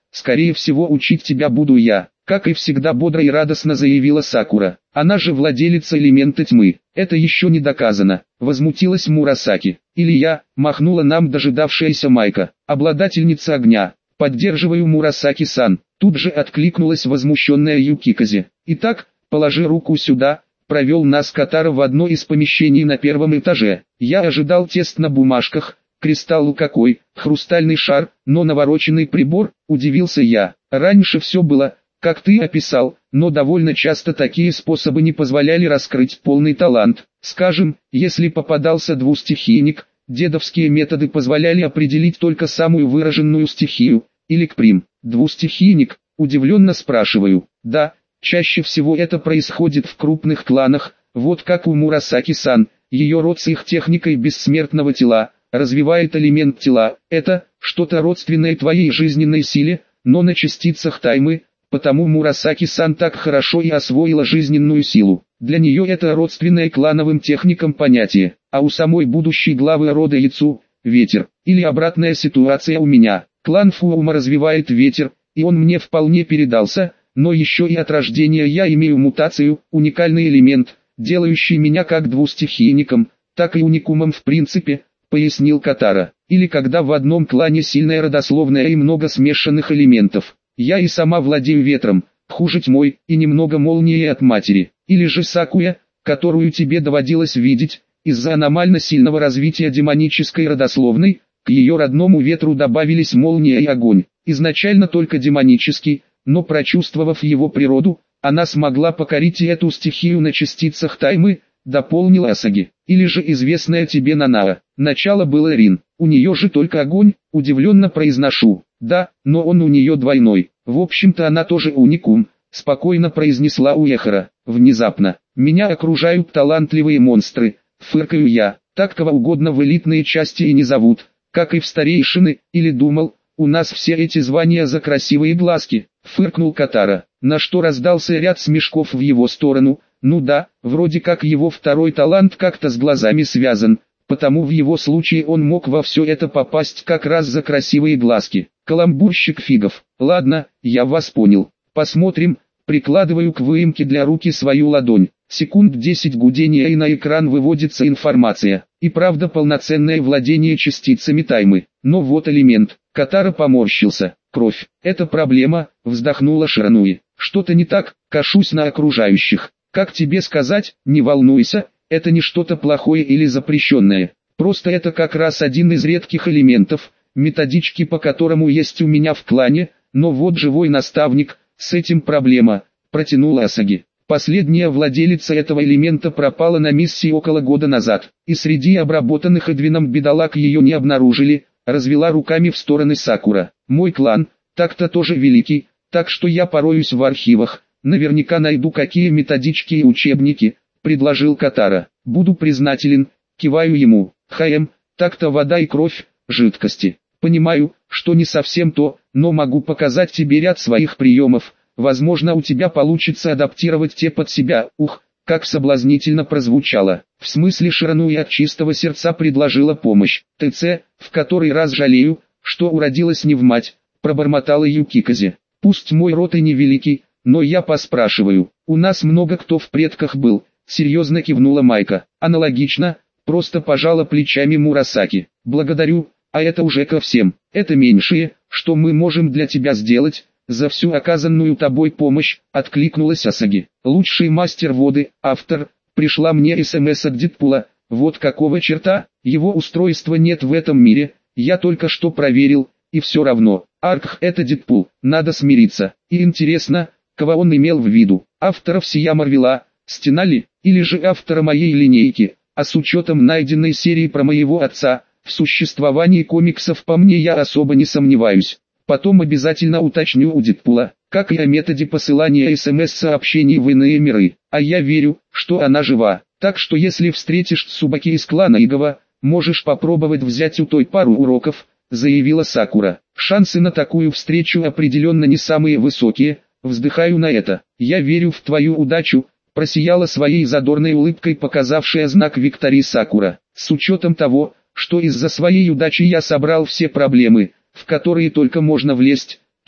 скорее всего учить тебя буду я. Как и всегда бодро и радостно заявила Сакура. Она же владелица элемента тьмы. Это еще не доказано. Возмутилась Мурасаки. Или я, махнула нам дожидавшаяся Майка. Обладательница огня. Поддерживаю Мурасаки-сан. Тут же откликнулась возмущенная Юкиказе. Итак, положи руку сюда. Провел нас Катара в одно из помещений на первом этаже. Я ожидал тест на бумажках. Кристалл какой, хрустальный шар, но навороченный прибор, удивился я. Раньше все было, как ты описал, но довольно часто такие способы не позволяли раскрыть полный талант. Скажем, если попадался двустихийник, дедовские методы позволяли определить только самую выраженную стихию, или кприм. Двустихийник, удивленно спрашиваю. Да, чаще всего это происходит в крупных кланах, вот как у Мурасаки-сан, ее род с их техникой бессмертного тела, развивает элемент тела, это, что-то родственное твоей жизненной силе, но на частицах таймы. Потому Мурасаки-сан так хорошо и освоила жизненную силу. Для нее это родственное клановым техникам понятие, а у самой будущей главы рода Яцу – ветер. Или обратная ситуация у меня. Клан Фуума развивает ветер, и он мне вполне передался, но еще и от рождения я имею мутацию, уникальный элемент, делающий меня как двустихийником, так и уникумом в принципе, пояснил Катара. Или когда в одном клане сильная родословная и много смешанных элементов. Я и сама владею ветром, хуже тьмой, и немного молнией от матери. Или же Сакуя, которую тебе доводилось видеть, из-за аномально сильного развития демонической родословной, к ее родному ветру добавились молния и огонь. Изначально только демонический, но прочувствовав его природу, она смогла покорить и эту стихию на частицах таймы, дополнил Асаги. Или же известная тебе Нанаа. Начало было Рин, у нее же только огонь, удивленно произношу. Да, но он у нее двойной. В общем-то она тоже уникум, спокойно произнесла Уэхара. Внезапно, меня окружают талантливые монстры, фыркаю я. Так кого угодно в элитные части и не зовут, как и в старейшины, или думал, у нас все эти звания за красивые глазки, фыркнул Катара. На что раздался ряд смешков в его сторону. Ну да, вроде как его второй талант как-то с глазами связан. Потому в его случае он мог во все это попасть как раз за красивые глазки. Каламбурщик фигов. Ладно, я вас понял. Посмотрим. Прикладываю к выемке для руки свою ладонь. Секунд 10 гудения и на экран выводится информация. И правда полноценное владение частицами таймы. Но вот элемент. Катара поморщился. Кровь. Это проблема, вздохнула Ширануи. Что-то не так, кашусь на окружающих. Как тебе сказать, не волнуйся. Это не что-то плохое или запрещенное, просто это как раз один из редких элементов, методички по которому есть у меня в клане, но вот живой наставник, с этим проблема, протянул Асаги. Последняя владелица этого элемента пропала на миссии около года назад, и среди обработанных Эдвином бедолаг ее не обнаружили, развела руками в стороны Сакура. Мой клан, так-то тоже великий, так что я пороюсь в архивах, наверняка найду какие методички и учебники, предложил Катара. Буду признателен, киваю ему. Так-то вода и кровь, жидкости. Понимаю, что не совсем то, но могу показать тебе ряд своих приемов. Возможно, у тебя получится адаптировать те под себя. Ух, как соблазнительно прозвучало. В смысле Ширануи от чистого сердца предложила помощь. ТЦ, в который раз жалею, что уродилась не в мать, пробормотала Юкиказе. Пусть мой род и невеликий, но я поспрашиваю. У нас много кто в предках был. Серьезно кивнула Майка. Аналогично, просто пожала плечами Мурасаки. Благодарю, а это уже ко всем. Это меньшее, что мы можем для тебя сделать. За всю оказанную тобой помощь, откликнулась Асаги. Лучший мастер воды, автор, пришла мне СМС от Дедпула. Вот какого черта, его устройства нет в этом мире, я только что проверил, и все равно. Аркх это Дедпул, надо смириться. И интересно, кого он имел в виду, автора всея Марвела, Стена ли, или же автора моей линейки, а с учетом найденной серии про моего отца, в существовании комиксов по мне я особо не сомневаюсь. Потом обязательно уточню у Дедпула, как и о методе посылания СМС-сообщений в иные миры, а я верю, что она жива. Так что если встретишь Цубаки из клана Игава, можешь попробовать взять у той пару уроков, заявила Сакура. Шансы на такую встречу определенно не самые высокие, вздыхаю на это. Я верю в твою удачу. Просияла своей задорной улыбкой показавшая знак Виктории Сакура. С учетом того, что из-за своей удачи я собрал все проблемы, в которые только можно влезть, то,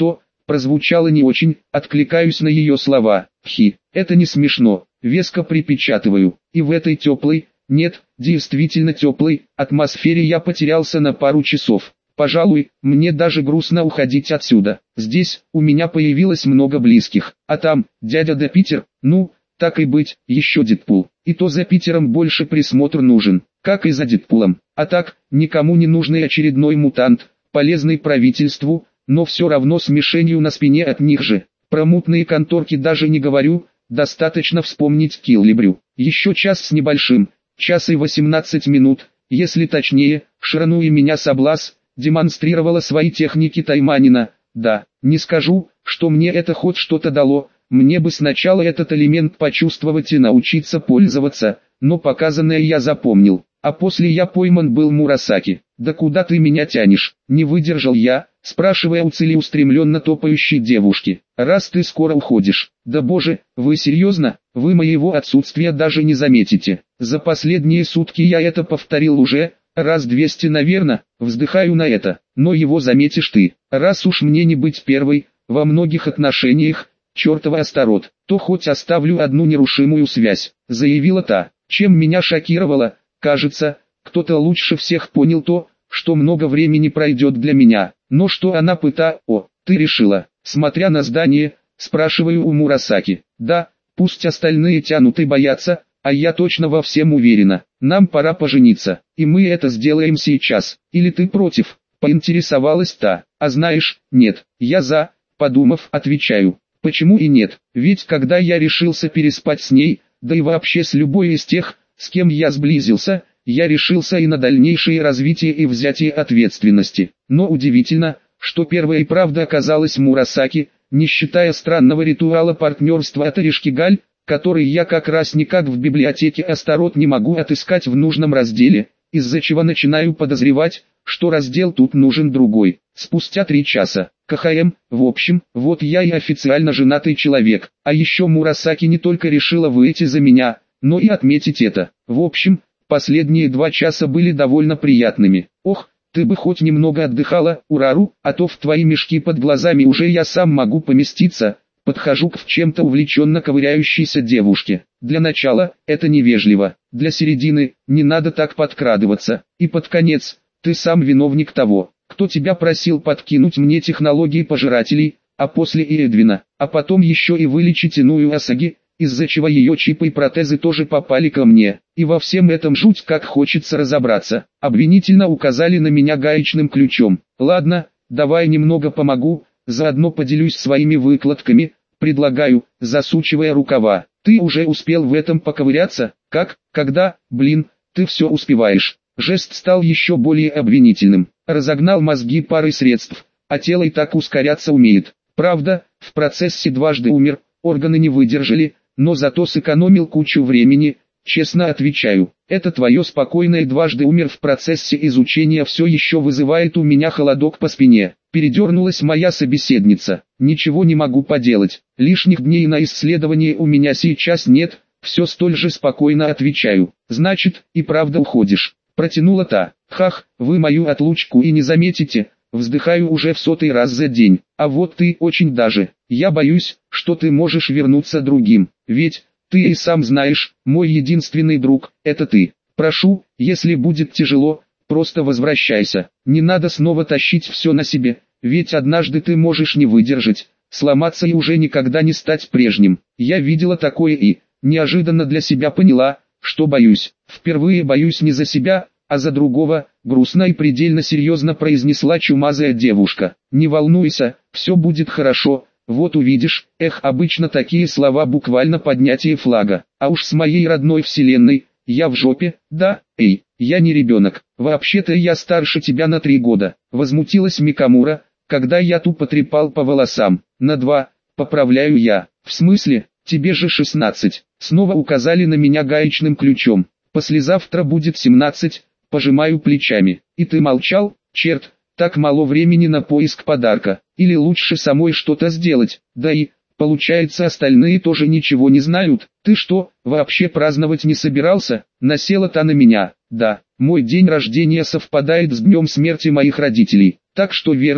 прозвучало не очень, откликаюсь на ее слова. Хи, это не смешно, веско припечатываю. И в этой теплой, нет, действительно теплой, атмосфере я потерялся на пару часов. Пожалуй, мне даже грустно уходить отсюда. Здесь, у меня появилось много близких, а там, дядя да Питер, ну, так и быть, еще Дэдпул. И то за Питером больше присмотр нужен, как и за Дэдпулом. А так, никому не нужный очередной мутант, полезный правительству, но все равно с мишенью на спине от них же. Про мутные конторки даже не говорю, достаточно вспомнить Киллибрю. Еще час с небольшим, час и 18 минут, если точнее, Шрану и меня Саблас демонстрировала свои техники тайманина. Да, не скажу, что мне это хоть что-то дало, мне бы сначала этот элемент почувствовать и научиться пользоваться, но показанное я запомнил. А после я пойман был Мурасаки. «Да куда ты меня тянешь?» — не выдержал я, спрашивая у целеустремленно топающей девушки. «Раз ты скоро уходишь». «Да боже, вы серьезно? Вы моего отсутствия даже не заметите. За последние сутки я это повторил уже, раз 200 наверное, вздыхаю на это. Но его заметишь ты. Раз уж мне не быть первой, во многих отношениях, чертова Астарот, то хоть оставлю одну нерушимую связь», — заявила та. Чем меня шокировало, кажется, кто-то лучше всех понял то, что много времени пройдет для меня. Но что она ты решила, смотря на здание, спрашиваю у Мурасаки. Да, пусть остальные тянут и боятся, а я точно во всем уверена. Нам пора пожениться, и мы это сделаем сейчас. Или ты против? Поинтересовалась та. А знаешь, нет, я за, подумав, отвечаю. Почему и нет? Ведь когда я решился переспать с ней, да и вообще с любой из тех, с кем я сблизился, я решился и на дальнейшее развитие и взятие ответственности. Но удивительно, что первая и правда оказалась Мурасаки, не считая странного ритуала партнерства от Оришкигаль, который я как раз никак в библиотеке Астарот не могу отыскать в нужном разделе, из-за чего начинаю подозревать, что раздел тут нужен другой. Спустя 3 часа. КХМ, в общем, вот я и официально женатый человек, а еще Мурасаки не только решила выйти за меня, но и отметить это. В общем, последние 2 часа были довольно приятными. Ох, ты бы хоть немного отдыхала, Урару, а то в твои мешки под глазами уже я сам могу поместиться. Подхожу к в чем-то увлеченно ковыряющейся девушке. Для начала, это невежливо. Для середины, не надо так подкрадываться. И под конец, ты сам виновник того, кто тебя просил подкинуть мне технологии пожирателей, а после и Эдвина, а потом еще и вылечить иную Асаги, из-за чего ее чипы и протезы тоже попали ко мне. И во всем этом жуть как хочется разобраться. Обвинительно указали на меня гаечным ключом. Ладно, давай немного помогу, заодно поделюсь своими выкладками, предлагаю, засучивая рукава. Ты уже успел в этом поковыряться? Как, когда, ты все успеваешь. Жест стал еще более обвинительным. Разогнал мозги парой средств, а тело и так ускоряться умеет. Правда, в процессе дважды умер, органы не выдержали, но зато сэкономил кучу времени, честно отвечаю. Это твое спокойное дважды умер в процессе изучения все еще вызывает у меня холодок по спине. Передернулась моя собеседница. Ничего не могу поделать, лишних дней на исследование у меня сейчас нет, все столь же спокойно отвечаю. Значит, и правда уходишь. Протянула та. Хах, вы мою отлучку и не заметите, вздыхаю уже в 100-й раз за день. А вот ты очень даже. Я боюсь, что ты можешь вернуться другим. Ведь, ты и сам знаешь, мой единственный друг, это ты. Прошу, если будет тяжело, просто возвращайся. Не надо снова тащить все на себе, ведь однажды ты можешь не выдержать, сломаться и уже никогда не стать прежним. Я видела такое и, неожиданно для себя поняла, что боюсь. Впервые боюсь не за себя, а за другого, грустно и предельно серьезно произнесла чумазая девушка. Не волнуйся, все будет хорошо, вот увидишь. Обычно такие слова буквально поднятие флага. А уж с моей родной вселенной, я в жопе, да, я не ребенок. Вообще-то я старше тебя на 3 года. Возмутилась Микамура, когда я тупо трепал по волосам. На 2, поправляю я. В смысле, тебе же 16. Снова указали на меня гаечным ключом. Послезавтра будет 17, пожимаю плечами. И ты молчал? Черт, так мало времени на поиск подарка. Или лучше самой что-то сделать. Да и, получается, остальные тоже ничего не знают. Ты что, вообще праздновать не собирался? Насела-то на меня. Да, мой день рождения совпадает с днем смерти моих родителей. Так что верно,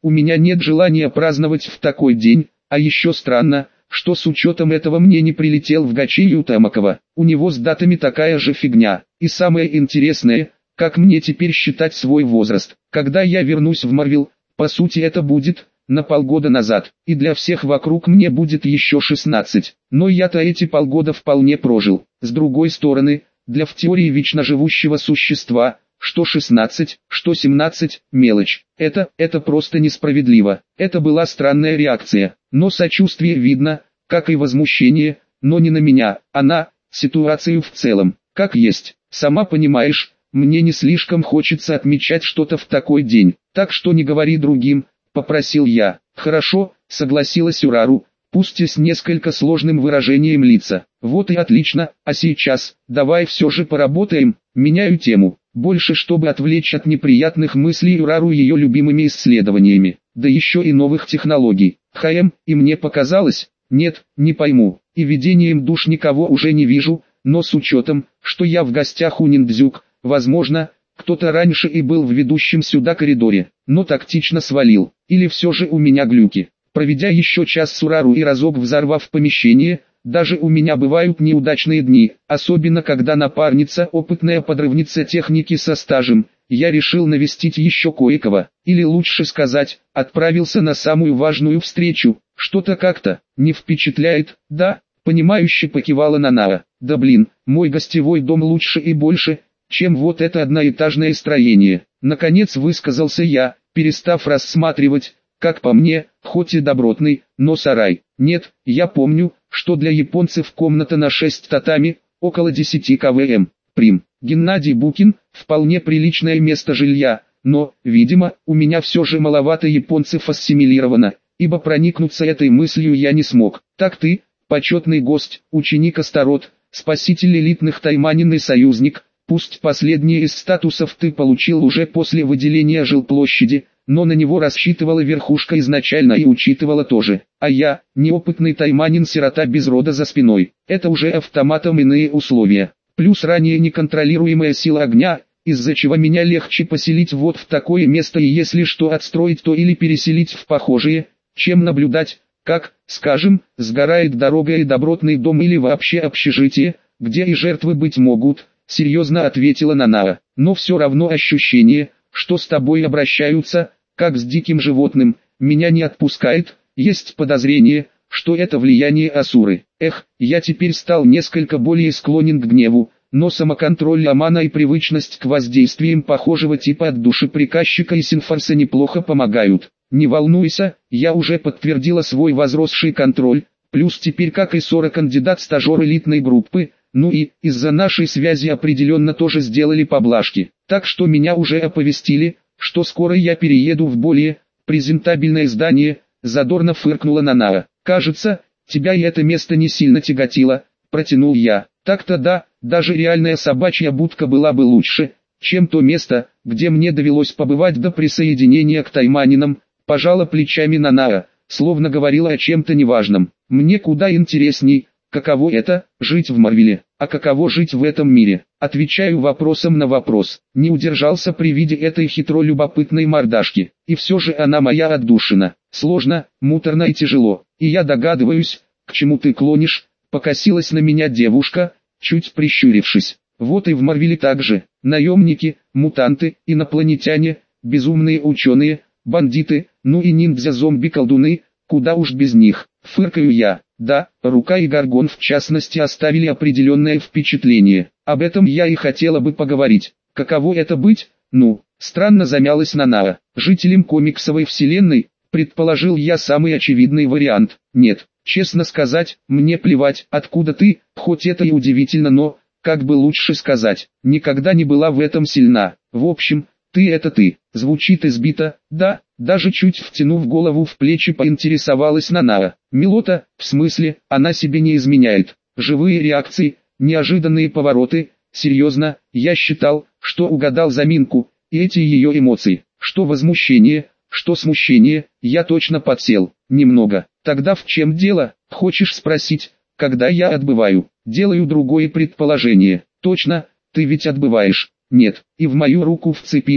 у меня нет желания праздновать в такой день, а еще странно, что с учетом этого мне не прилетел в Гачи Тамакова. У него с датами такая же фигня. И самое интересное, как мне теперь считать свой возраст. Когда я вернусь в Марвел, по сути это будет на полгода назад, и для всех вокруг мне будет еще 16. Но я-то эти полгода вполне прожил. С другой стороны, для в теории вечно живущего существа, что 16, что 17, мелочь. Это просто несправедливо. Это была странная реакция, но сочувствие видно, как и возмущение, но не на меня, а на ситуацию в целом. Как есть, сама понимаешь, мне не слишком хочется отмечать что-то в такой день, так что не говори другим, попросил я. Хорошо, согласилась Урару, пусть и с несколько сложным выражением лица. Вот и отлично, а сейчас, давай все же поработаем, меняю тему. Больше чтобы отвлечь от неприятных мыслей Урару ее любимыми исследованиями, да еще и новых технологий. И мне показалось, нет, не пойму, и видением душ никого уже не вижу, но с учетом, что я в гостях у ниндзюк, возможно, кто-то раньше и был в ведущем сюда коридоре, но тактично свалил, или все же у меня глюки. Проведя еще час с Урару и разок взорвав помещение, даже у меня бывают неудачные дни, особенно когда напарница опытная подрывница техники со стажем. Я решил навестить еще кое-кого, или лучше сказать, отправился на самую важную встречу. Что-то как-то не впечатляет, да? Понимающе покивала Нанара. Да блин, мой гостевой дом лучше и больше, чем вот это одноэтажное строение. Наконец высказался я, перестав рассматривать, как по мне, хоть и добротный, но сарай. Нет, я помню, что для японцев комната на 6 татами, около 10 квм. Прим. Геннадий Букин, вполне приличное место жилья, но, видимо, у меня все же маловато японцев ассимилировано, ибо проникнуться этой мыслью я не смог. Так ты, почетный гость, ученик Астарот, спаситель элитных Тайманин и союзник, пусть последний из статусов ты получил уже после выделения жилплощади, но на него рассчитывала верхушка изначально и учитывала тоже. А я, неопытный тайманин-сирота без рода за спиной, это уже автоматом иные условия. Плюс ранее неконтролируемая сила огня, из-за чего меня легче поселить вот в такое место и если что отстроить, то или переселить в похожие, чем наблюдать, как, скажем, сгорает дорога и добротный дом или вообще общежитие, где и жертвы быть могут, серьезно ответила Нанара. Но все равно ощущение, что с тобой обращаются, как с диким животным, меня не отпускает, есть подозрение, что это влияние Асуры. Я теперь стал несколько более склонен к гневу, но самоконтроль Амана и привычность к воздействиям похожего типа от души приказчика и Синфарса неплохо помогают. Не волнуйся, я уже подтвердила свой возросший контроль, плюс теперь как и Сора кандидат-стажер элитной группы, ну и, из-за нашей связи определенно тоже сделали поблажки. Так что меня уже оповестили, что скоро я перееду в более презентабельное здание, задорно фыркнула Нанара. Кажется, тебя и это место не сильно тяготило, протянул я. Так-то да, даже реальная собачья будка была бы лучше, чем то место, где мне довелось побывать до присоединения к тайманинам, пожала плечами Нанара, словно говорила о чем-то неважном. Мне куда интересней, каково это, жить в Марвеле, а каково жить в этом мире. Отвечаю вопросом на вопрос. Не удержался при виде этой хитро-любопытной мордашки. И все же она моя отдушина. Сложно, муторно и тяжело. И я догадываюсь, к чему ты клонишь, покосилась на меня девушка, чуть прищурившись. Вот и в Марвеле также. Наемники, мутанты, инопланетяне, безумные ученые, бандиты, ну и ниндзя-зомби-колдуны, куда уж без них. Фыркаю я. Да, Рука и Гаргон в частности оставили определенное впечатление. Об этом я и хотела бы поговорить. Каково это быть? Странно замялась Нанара. Жителем комиксовой вселенной, предположил я самый очевидный вариант. Нет, честно сказать, мне плевать, откуда ты, хоть это и удивительно, но, как бы лучше сказать, никогда не была в этом сильна. В общем, ты это ты. Звучит избито, да, даже чуть втянув голову в плечи поинтересовалась Нанара. Милота, в смысле, она себе не изменяет. Живые реакции, неожиданные повороты, серьезно, я считал, что угадал заминку, и эти ее эмоции, что возмущение, что смущение, я точно подсел, немного. Тогда в чем дело, хочешь спросить, когда я отбываю? Делаю другое предположение. Точно, ты ведь отбываешь. Нет, и в мою руку вцепились,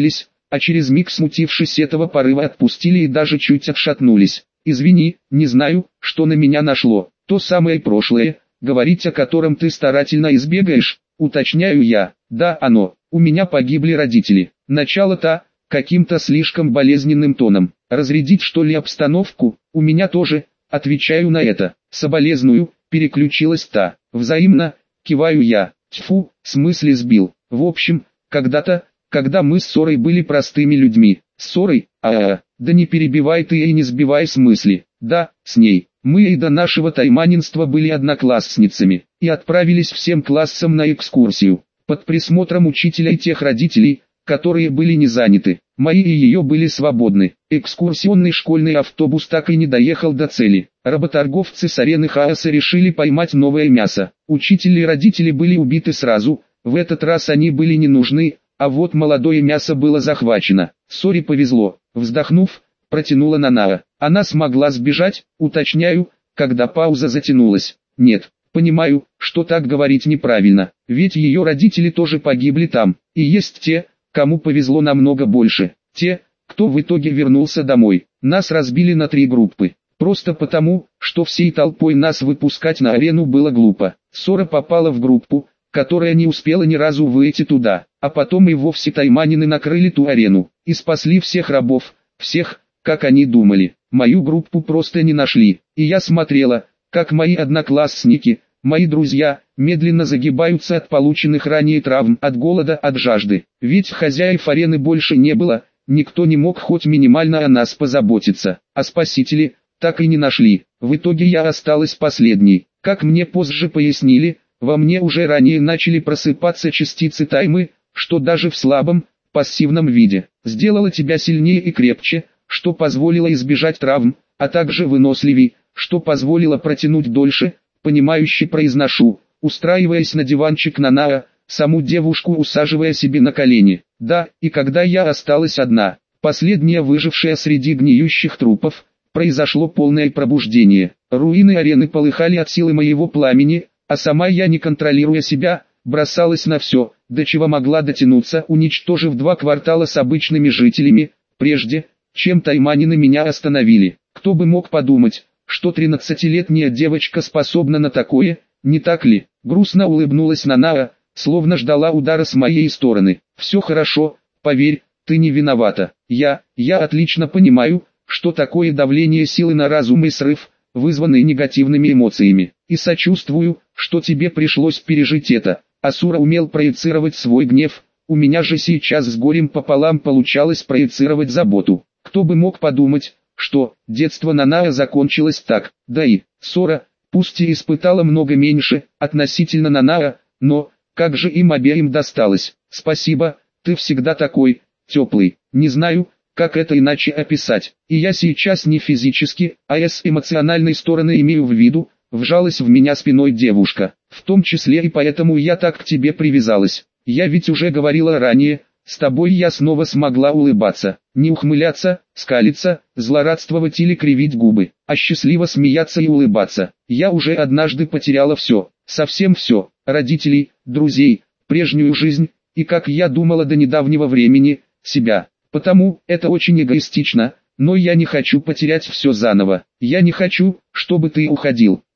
а через миг, смутившись этого порыва, отпустили и даже чуть отшатнулись. «Извини, не знаю, что на меня нашло, то самое прошлое, говорить о котором ты старательно избегаешь, уточняю я. Да, оно, у меня погибли родители». Начало-то, каким-то слишком болезненным тоном. Разрядить что ли обстановку? У меня тоже, отвечаю на это. Соболезную, переключилась та. Взаимно, киваю я. Тьфу, смысле сбил. В общем, когда мы с Сорой были простыми людьми. Ссорой? Да не перебивай ты и не сбивай с мысли. Да, с ней. Мы и до нашего тайманинства были одноклассницами, и отправились всем классом на экскурсию, под присмотром учителя и тех родителей, которые были не заняты. Мои и ее были свободны. Экскурсионный школьный автобус так и не доехал до цели. Работорговцы с арены хаоса решили поймать новое мясо. Учитель и родители были убиты сразу, в этот раз они были не нужны, а вот молодое мясо было захвачено. Соре повезло, вздохнув, протянула Нанаа. Она смогла сбежать, уточняю, когда пауза затянулась. Нет, понимаю, что так говорить неправильно, ведь ее родители тоже погибли там, и есть те, кому повезло намного больше. Те, кто в итоге вернулся домой. Нас разбили на 3 группы. Просто потому, что всей толпой нас выпускать на арену было глупо. Сора попала в группу, которая не успела ни разу выйти туда, а потом и вовсе тайманины накрыли ту арену, и спасли всех рабов, всех, как они думали. Мою группу просто не нашли, и я смотрела, как мои одноклассники, мои друзья, медленно загибаются от полученных ранее травм, от голода, от жажды. Ведь хозяев арены больше не было, никто не мог хоть минимально о нас позаботиться, а спасители так и не нашли. В итоге я осталась последней. Как мне позже пояснили, во мне уже ранее начали просыпаться частицы таймы, что даже в слабом, пассивном виде сделало тебя сильнее и крепче, что позволило избежать травм, а также выносливей, что позволило протянуть дольше. Понимающе произношу, устраиваясь на диванчик Нанаа, саму девушку усаживая себе на колени. Да, и когда я осталась одна, последняя выжившая среди гниющих трупов, произошло полное пробуждение. Руины арены полыхали от силы моего пламени, а сама я, не контролируя себя, бросалась на все, до чего могла дотянуться, уничтожив 2 квартала с обычными жителями, прежде, чем тайманины меня остановили. Кто бы мог подумать, что 13-летняя девочка способна на такое, не так ли? Грустно улыбнулась Нанаа, словно ждала удара с моей стороны. Все хорошо, поверь, ты не виновата. Я отлично понимаю, что такое давление силы на разум и срыв, вызванный негативными эмоциями. И сочувствую, что тебе пришлось пережить это. Асура умел проецировать свой гнев, у меня же сейчас с горем пополам получалось проецировать заботу. Кто бы мог подумать, что детство Нанаа закончилось так. Да и Сора, пусть и испытала много меньше, относительно Нанаа, но, как же им обеим досталось. Спасибо, ты всегда такой, теплый. Не знаю, как это иначе описать. И я сейчас не физически, а с эмоциональной стороны имею в виду, вжалась в меня спиной девушка. В том числе и поэтому я так к тебе привязалась. Я ведь уже говорила ранее, с тобой я снова смогла улыбаться, не ухмыляться, скалиться, злорадствовать или кривить губы, а счастливо смеяться и улыбаться. Я уже однажды потеряла все, совсем все, родителей, друзей, прежнюю жизнь, и, как я думала до недавнего времени, себя. Потому это очень эгоистично, но я не хочу потерять все заново. Я не хочу, чтобы ты уходил.